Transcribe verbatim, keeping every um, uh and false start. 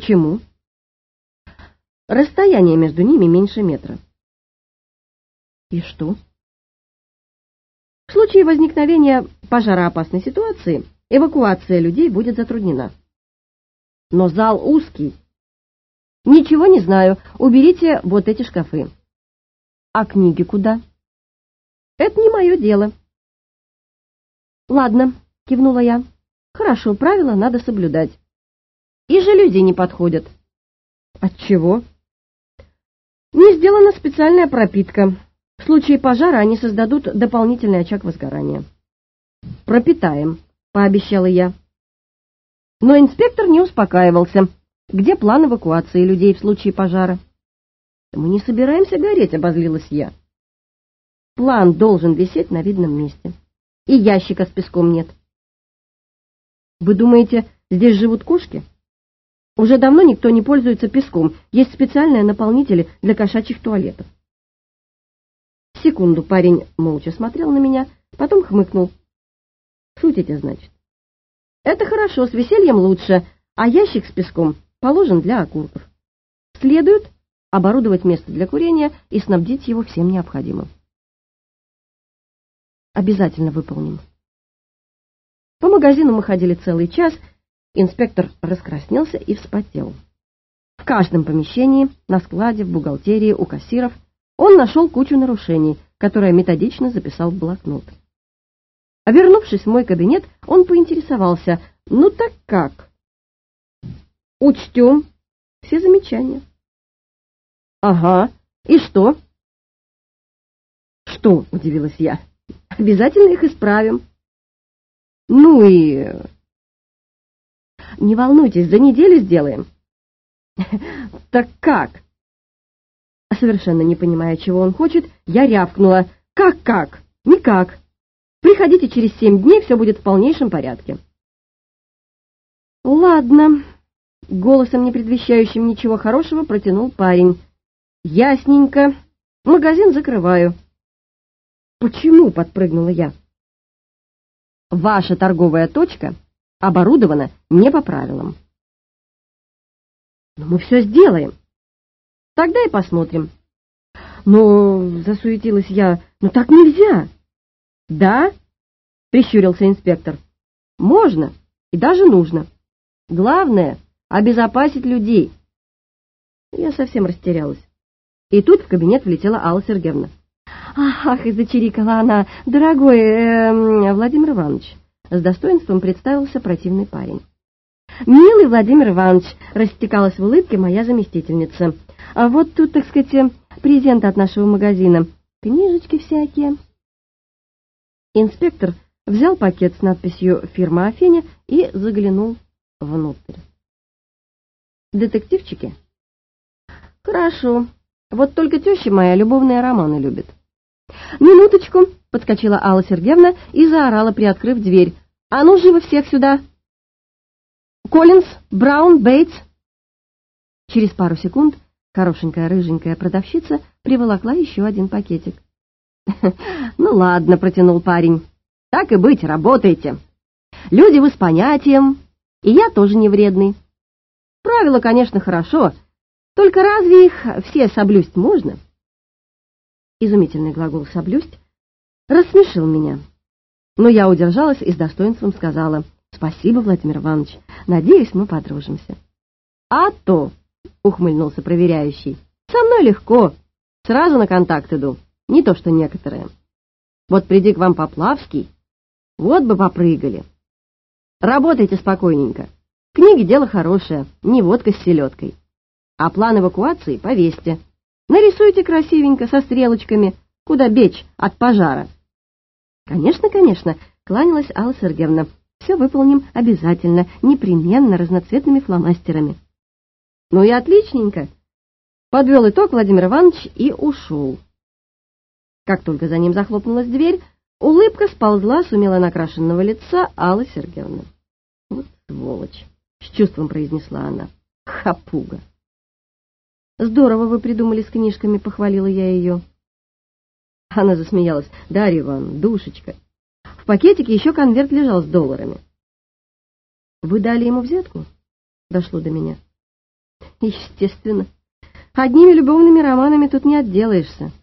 Почему? Расстояние между ними меньше метра. И что? В случае возникновения пожароопасной ситуации эвакуация людей будет затруднена. Но зал узкий. Ничего не знаю. Уберите вот эти шкафы. А книги куда? Это не мое дело. Ладно, кивнула я. Хорошо, правила надо соблюдать. И жалюзи не подходят. Отчего? Не сделана специальная пропитка. В случае пожара они создадут дополнительный очаг возгорания. Пропитаем, пообещала я. Но инспектор не успокаивался. Где план эвакуации людей в случае пожара? Мы не собираемся гореть, обозлилась я. План должен висеть на видном месте. И ящика с песком нет. Вы думаете, здесь живут кошки? Уже давно никто не пользуется песком. Есть специальные наполнители для кошачьих туалетов. Секунду парень молча смотрел на меня, потом хмыкнул. Шутите, значит? Это хорошо, с весельем лучше, а ящик с песком положен для окурков. Следует оборудовать место для курения и снабдить его всем необходимым. Обязательно выполним. По магазину мы ходили целый час. Инспектор раскраснелся и вспотел. В каждом помещении, на складе, в бухгалтерии, у кассиров он нашел кучу нарушений, которые методично записал в блокнот. А вернувшись в мой кабинет, он поинтересовался: ну так как? Учтем все замечания. Ага, и что? Что, удивилась я. Обязательно их исправим. Ну и... Не волнуйтесь, за неделю сделаем. Так как? Совершенно не понимая, чего он хочет, я рявкнула. Как-как? Никак. Приходите через семь дней, все будет в полнейшем порядке. Ладно. Голосом, не предвещающим ничего хорошего, протянул парень. Ясненько. Магазин закрываю. Почему? Подпрыгнула я. Ваша торговая точка оборудована не по правилам. Но мы все сделаем. Тогда и посмотрим. Но, засуетилась я, но так нельзя. Да? Прищурился инспектор. Можно и даже нужно. Главное — обезопасить людей. Я совсем растерялась. И тут в кабинет влетела Алла Сергеевна. Ах, и зачирикала она. Дорогой э, Владимир Иванович. С достоинством представился противный парень. «Милый Владимир Иванович», — растекалась в улыбке моя заместительница, «а вот тут, так сказать, презенты от нашего магазина, книжечки всякие». Инспектор взял пакет с надписью «Фирма Афиня» и заглянул внутрь. «Детективчики?» «Хорошо, вот только теща моя любовные романы любит». «Минуточку», — подскочила Алла Сергеевна и заорала, приоткрыв дверь. «А ну, живо всех сюда!» «Коллинз, Браун, Бейтс!» Через пару секунд хорошенькая рыженькая продавщица приволокла еще один пакетик. «Ну ладно», — протянул парень, — «так и быть, работайте. Люди вы с понятием, и я тоже не вредный. Правила, конечно, хорошо, только разве их все соблюсть можно?» Изумительный глагол «соблюсть» рассмешил меня. Но я удержалась и с достоинством сказала: «Спасибо, Владимир Иванович, надеюсь, мы подружимся». «А то», — ухмыльнулся проверяющий, — «со мной легко, сразу на контакт иду, не то что некоторые. Вот приди к вам Поплавский, вот бы попрыгали. Работайте спокойненько, книги дело хорошее, не водка с селедкой. А план эвакуации повесьте, нарисуйте красивенько со стрелочками, куда бечь от пожара». «Конечно, конечно», — кланялась Алла Сергеевна. «Все выполним обязательно, непременно, разноцветными фломастерами». «Ну и отличненько», — подвел итог Владимир Иванович и ушел. Как только за ним захлопнулась дверь, улыбка сползла с умело накрашенного лица Аллы Сергеевны. «Вот сволочь», — с чувством произнесла она, — «хапуга». «Здорово вы придумали с книжками», — похвалила я ее. Она засмеялась. «Дарья Ивановна, душечка, в пакетике еще конверт лежал с долларами». «Вы дали ему взятку?» — дошло до меня. Естественно. Одними любовными романами тут не отделаешься.